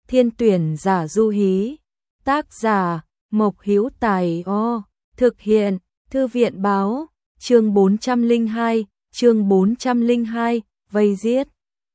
Thiên tuyển giả Du Hí. Tác giả Mộc Hữu Tài. Thực hiện Thư viện báo. Chương 402, vây giết.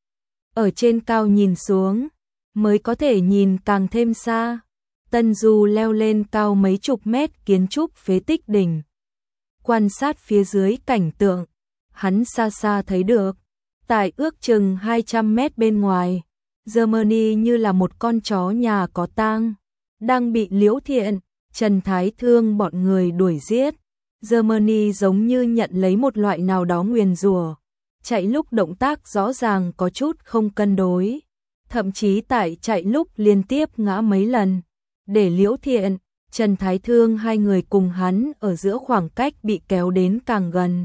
Ở trên cao nhìn xuống, mới có thể nhìn càng thêm xa. Tân Du leo lên cao mấy chục mét kiến trúc phế tích đỉnh. Quan sát phía dưới cảnh tượng, hắn xa xa thấy được, tại ước chừng 200 mét bên ngoài, Germany như là một con chó nhà có tang, đang bị Liễu Thiện, Trần Thái Thương bọn người đuổi giết. Germany giống như nhận lấy một loại nào đó nguyền rủa, chạy lúc động tác rõ ràng có chút không cân đối, thậm chí tại chạy lúc liên tiếp ngã mấy lần, để Liễu Thiện, Trần Thái Thương hai người cùng hắn ở giữa khoảng cách bị kéo đến càng gần.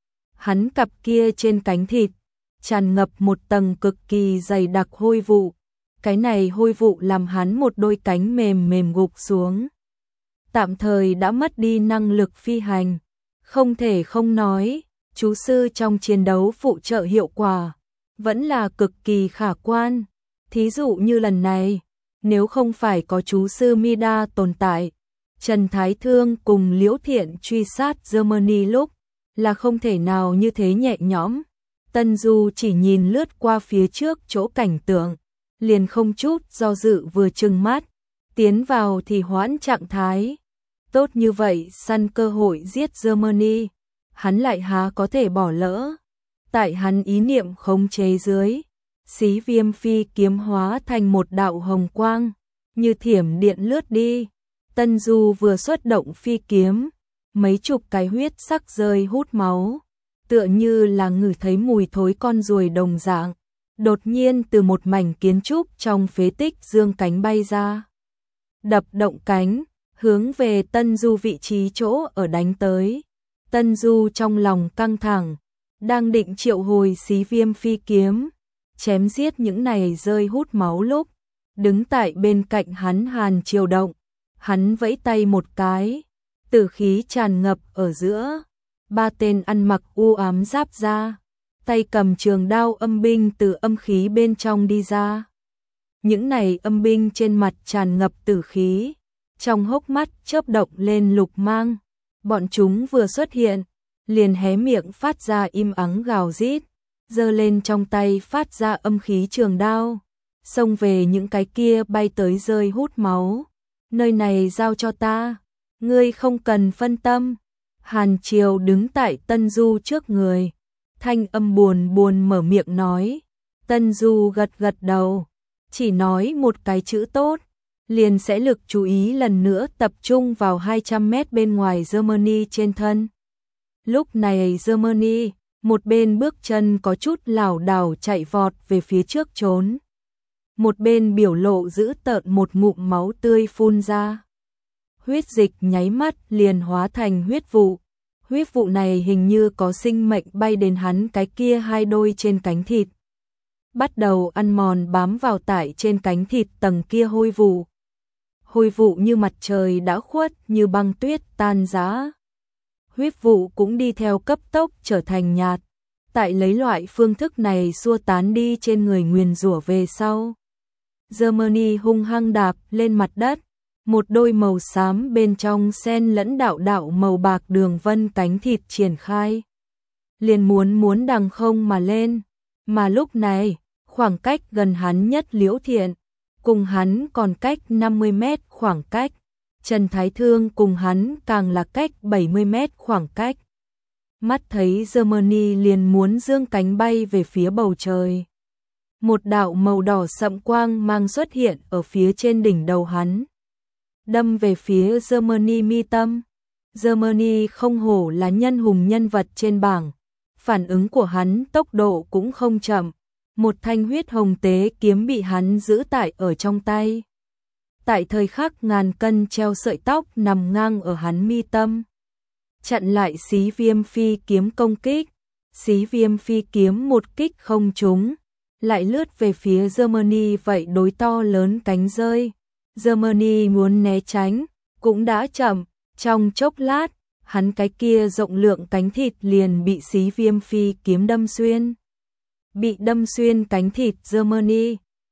Hắn cặp kia trên cánh thịt, tràn ngập một tầng cực kỳ dày đặc hôi vụ, cái này hôi vụ làm hắn một đôi cánh mềm mềm gục xuống. Tạm thời đã mất đi năng lực phi hành, không thể không nói, chú sư trong chiến đấu phụ trợ hiệu quả, vẫn là cực kỳ khả quan. Thí dụ như lần này, nếu không phải có chú sư Mida tồn tại, Trần Thái Thương cùng Liễu Thiện truy sát Germany lúc, là không thể nào như thế nhẹ nhõm. Tân Du chỉ nhìn lướt qua phía trước chỗ cảnh tượng, liền không chút do dự vừa trừng mắt, tiến vào thì hoãn trạng thái. Tốt như vậy săn cơ hội giết Germany, hắn lại há có thể bỏ lỡ. Tại hắn ý niệm khống chế dưới, Xí Viêm phi kiếm hóa thành một đạo hồng quang, như thiểm điện lướt đi. Tân Du vừa xuất động phi kiếm, mấy chục cái huyết sắc rơi hút máu, tựa như là ngửi thấy mùi thối con ruồi đồng dạng, đột nhiên từ một mảnh kiến trúc trong phế tích dương cánh bay ra. Đập động cánh, hướng về Tân Du vị trí chỗ ở đánh tới. Tân Du trong lòng căng thẳng, đang định triệu hồi Xí Viêm phi kiếm, chém giết những này rơi hút máu lúc, đứng tại bên cạnh hắn Hàn Triều động, hắn vẫy tay một cái, tử khí tràn ngập ở giữa, ba tên ăn mặc u ám giáp ra, tay cầm trường đao âm binh từ âm khí bên trong đi ra. Những này âm binh trên mặt tràn ngập tử khí, trong hốc mắt chớp động lên lục mang, bọn chúng vừa xuất hiện, liền hé miệng phát ra im ắng gào rít, giơ lên trong tay phát ra âm khí trường đao, xông về những cái kia bay tới rơi hút máu. Nơi này giao cho ta, ngươi không cần phân tâm. Hàn Triều đứng tại Tân Du trước người, thanh âm buồn buồn mở miệng nói. Tân Du gật gật đầu, chỉ nói một cái chữ tốt, liền sẽ lực chú ý lần nữa tập trung vào 200 mét bên ngoài Germany trên thân. Lúc này Germany, một bên bước chân có chút lảo đảo chạy vọt về phía trước trốn, một bên biểu lộ dữ tợn, một ngụm máu tươi phun ra. Huyết dịch nháy mắt liền hóa thành huyết vụ. Huyết vụ này hình như có sinh mệnh bay đến hắn cái kia hai đôi trên cánh thịt, bắt đầu ăn mòn bám vào tại trên cánh thịt tầng kia hôi vụ. Hôi vụ như mặt trời đã khuất, như băng tuyết tan rã. Huyết vụ cũng đi theo cấp tốc trở thành nhạt. Tại lấy loại phương thức này xua tán đi trên người nguyền rủa về sau, Germany hung hăng đạp lên mặt đất, một đôi màu xám bên trong xen lẫn đạo đạo màu bạc đường vân cánh thịt triển khai, liền muốn đằng không mà lên. Mà lúc này, khoảng cách gần hắn nhất Liễu Thiện, cùng hắn còn cách 50 mét khoảng cách, Trần Thái Thương cùng hắn càng là cách 70 mét khoảng cách. Mắt thấy Germany liền muốn dương cánh bay về phía bầu trời. Một đạo màu đỏ sậm quang mang xuất hiện ở phía trên đỉnh đầu hắn, đâm về phía Germany mi tâm. Germany không hổ là nhân hùng nhân vật trên bảng, phản ứng của hắn tốc độ cũng không chậm, một thanh huyết hồng tế kiếm bị hắn giữ tại ở trong tay. Tại thời khắc ngàn cân treo sợi tóc nằm ngang ở hắn mi tâm, chặn lại Xí Viêm phi kiếm công kích. Xí Viêm phi kiếm một kích không trúng, lại lướt về phía Germany vậy đối to lớn cánh rơi. Germany muốn né tránh, cũng đã chậm, trong chốc lát, hắn cái kia rộng lượng cánh thịt liền bị Xí Viêm phi kiếm đâm xuyên. Bị đâm xuyên cánh thịt Germany,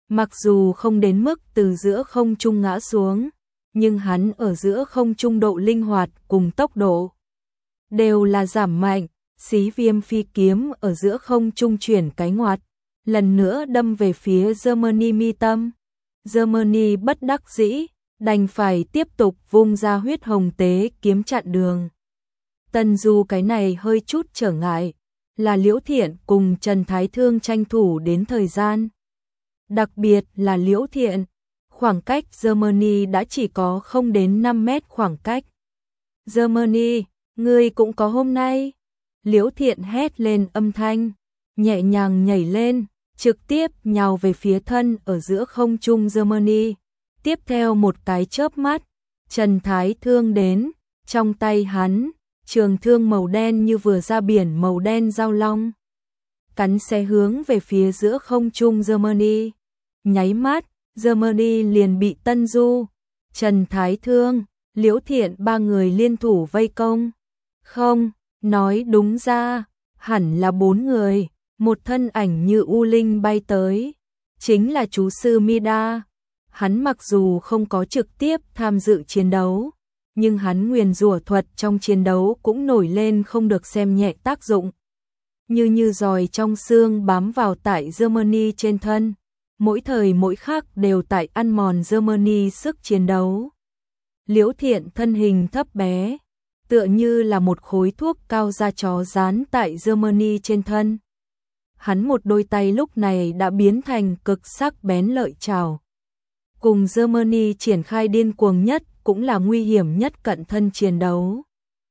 Mặc dù không đến mức từ giữa không trung ngã xuống, nhưng hắn ở giữa không trung độ linh hoạt cùng tốc độ đều là giảm mạnh. Xí Viêm phi kiếm ở giữa không trung chuyển cái ngoặt, lần nữa đâm về phía Germany mi tâm. Germany bất đắc dĩ, đành phải tiếp tục vung ra huyết hồng tế kiếm chặn đường. Tân Du cái này hơi chút trở ngại, là Liễu Thiện cùng Trần Thái Thương tranh thủ đến thời gian. Đặc biệt là Liễu Thiện, khoảng cách Germany đã chỉ có không đến 5 mét khoảng cách. Germany, ngươi cũng có hôm nay. Liễu Thiện hét lên âm thanh, nhẹ nhàng nhảy lên, trực tiếp nhào về phía thân ở giữa không trung Germany. Tiếp theo một cái chớp mắt, Trần Thái Thương đến, trong tay hắn, trường thương màu đen như vừa ra biển màu đen giao long. Cắn xé hướng về phía giữa không trung Germany. Nháy mắt, Germany liền bị Tân Du, Trần Thái Thương, Liễu Thiện ba người liên thủ vây công. Không, nói đúng ra, hẳn là 4 người, một thân ảnh như u linh bay tới, chính là chú sư Mida. Hắn mặc dù không có trực tiếp tham dự chiến đấu, nhưng hắn nguyền rủa thuật trong chiến đấu cũng nổi lên không được xem nhẹ tác dụng. Như giòi trong xương bám vào tại Germany trên thân, mỗi thời mỗi khắc đều tại ăn mòn Germany sức chiến đấu. Liễu Thiện thân hình thấp bé, tựa như là một khối thuốc cao da chó dán tại Germany trên thân. Hắn một đôi tay lúc này đã biến thành cực sắc bén lợi chảo. Cùng Germany triển khai điên cuồng nhất cũng là nguy hiểm nhất cận thân chiến đấu.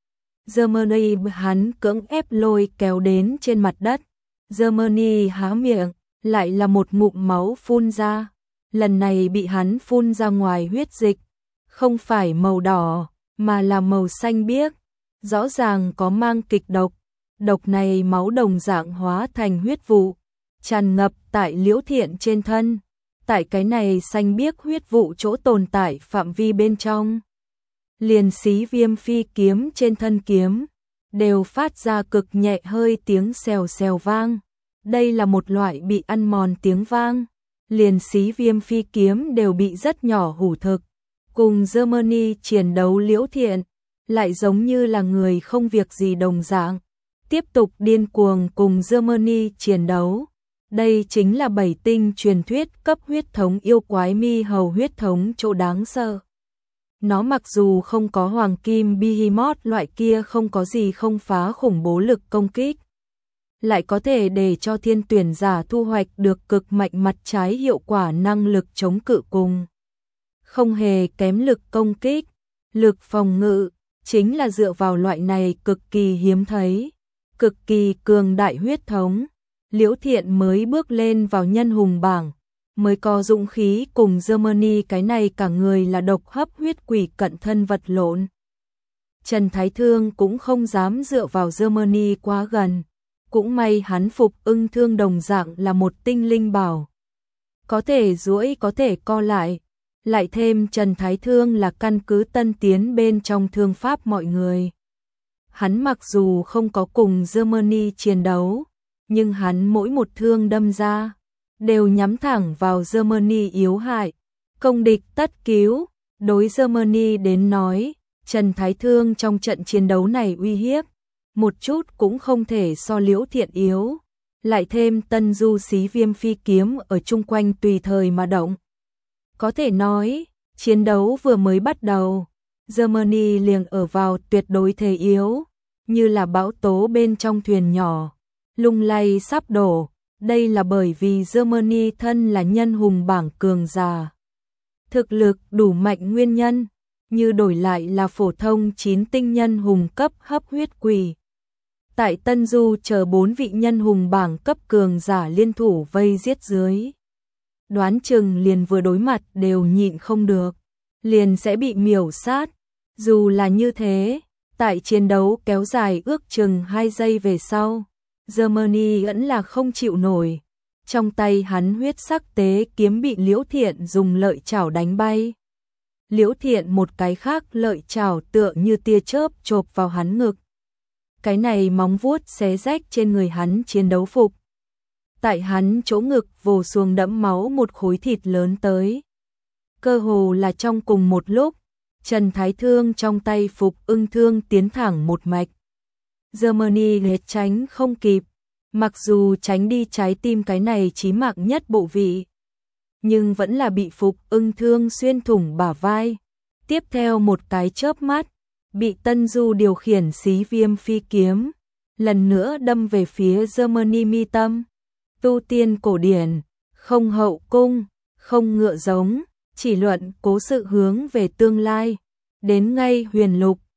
Germany hắn cưỡng ép lôi kéo đến trên mặt đất. Germany há miệng, lại là một ngụm máu phun ra. Lần này bị hắn phun ra ngoài huyết dịch, không phải màu đỏ, mà là màu xanh biếc. Rõ ràng có mang kịch độc. Độc này máu đồng dạng hóa thành huyết vụ, tràn ngập tại Liễu Thiện trên thân. Tại cái này xanh biếc huyết vụ chỗ tồn tại phạm vi bên trong, liền Xí Viêm phi kiếm trên thân kiếm đều phát ra cực nhẹ hơi tiếng xèo xèo vang. Đây là một loại bị ăn mòn tiếng vang, liền Xí Viêm phi kiếm đều bị rất nhỏ hủ thực. Cùng Germany chiến đấu Liễu Thiện lại giống như là người không việc gì đồng dạng, tiếp tục điên cuồng cùng Germany chiến đấu. Đây chính là 7 tinh truyền thuyết cấp huyết thống yêu quái mi hầu huyết thống chỗ đáng sợ. Nó mặc dù không có hoàng kim behemoth loại kia không có gì không phá khủng bố lực công kích, lại có thể để cho thiên tuyển giả thu hoạch được cực mạnh mặt trái hiệu quả năng lực chống cự cùng. Không hề kém lực công kích, lực phòng ngự, chính là dựa vào loại này cực kỳ hiếm thấy, cực kỳ cường đại huyết thống. Liễu Thiện mới bước lên vào nhân hùng bảng, mới có dũng khí cùng Germany cái này cả người là độc hấp huyết quỷ cận thân vật lộn. Trần Thái Thương cũng không dám dựa vào Germany quá gần, cũng may hắn phục ưng thương đồng dạng là một tinh linh bảo. Có thể duỗi có thể co lại thêm Trần Thái Thương là căn cứ tân tiến bên trong thương pháp mọi người. Hắn mặc dù không có cùng Germany chiến đấu, nhưng hắn mỗi một thương đâm ra, đều nhắm thẳng vào Germany yếu hại, công địch tất cứu. Đối Germany đến nói, Trần Thái Thương trong trận chiến đấu này uy hiếp, một chút cũng không thể so Liễu Thiện yếu, lại thêm Tân Du Xí Viêm phi kiếm ở chung quanh tùy thời mà động. Có thể nói, chiến đấu vừa mới bắt đầu, Germany liền ở vào tuyệt đối thế yếu, như là bão tố bên trong thuyền nhỏ, lung lay sắp đổ. Đây là bởi vì Germany thân là nhân hùng bảng cường giả, thực lực đủ mạnh nguyên nhân, như đổi lại là phổ thông 9 tinh nhân hùng cấp hấp huyết quỷ. Tại Tân Du chờ 4 vị nhân hùng bảng cấp cường giả liên thủ vây giết dưới, đoán chừng liền vừa đối mặt đều nhịn không được, liền sẽ bị miểu sát. Dù là như thế, tại chiến đấu kéo dài ước chừng 2 giây về sau, Germany vẫn là không chịu nổi. Trong tay hắn huyết sắc tế kiếm bị Liễu Thiện dùng lợi chảo đánh bay. Liễu Thiện một cái khác lợi chảo tựa như tia chớp chộp vào hắn ngực. Cái này móng vuốt xé rách trên người hắn chiến đấu phục. tại hắn chỗ ngực vồ xuống đẫm máu một khối thịt lớn tới. Cơ hồ là trong cùng một lúc, Trần Thái Thương trong tay Phục Ưng thương tiến thẳng một mạch. Germany né tránh không kịp, mặc dù tránh đi trái tim cái này chí mạng nhất bộ vị, nhưng vẫn là bị Phục Ưng thương xuyên thủng bả vai. Tiếp theo một cái chớp mắt, bị Tân Du điều khiển xí viêm phi kiếm, lần nữa đâm về phía Germany mi tâm. Tu tiên cổ điển, không hậu cung, không ngựa giống, chỉ luận cố sự hướng về tương lai. Đến ngay huyền lục,